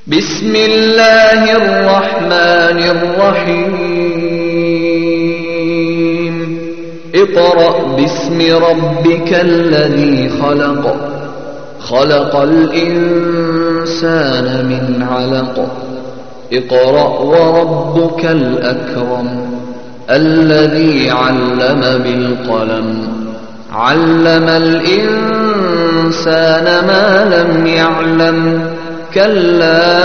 بسم الله الرحمن الرحيم اقرأ باسم ربك الذي خلق خلق الإنسان من علق اقرأ وربك الأكرم الذي علم بالقلم علم الإنسان ما لم يعلم كلا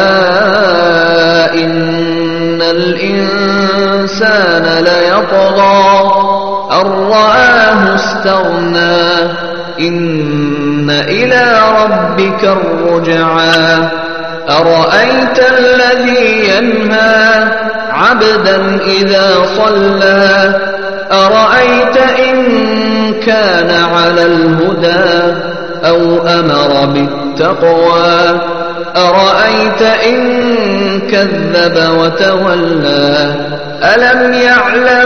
إن الإنسان ليطغى أن رآه استغنى إن إلى ربك الرجعى أرأيت الذي ينهى عبدا إذا صلى أرأيت إن كان على الهدى أو أمر بالتقوى أرأيت إن كذب وتولى ألم يعلم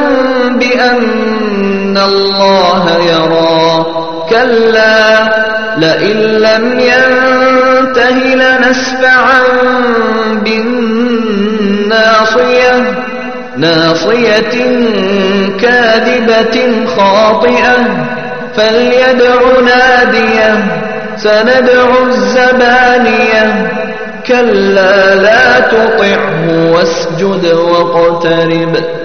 بأن الله يرى كلا لئن لم ينته لنسفعا بالناصية ناصية كاذبة خاطئة فليدع ناديه سندع الزبانية كلا لا تطعه واسجد واقترب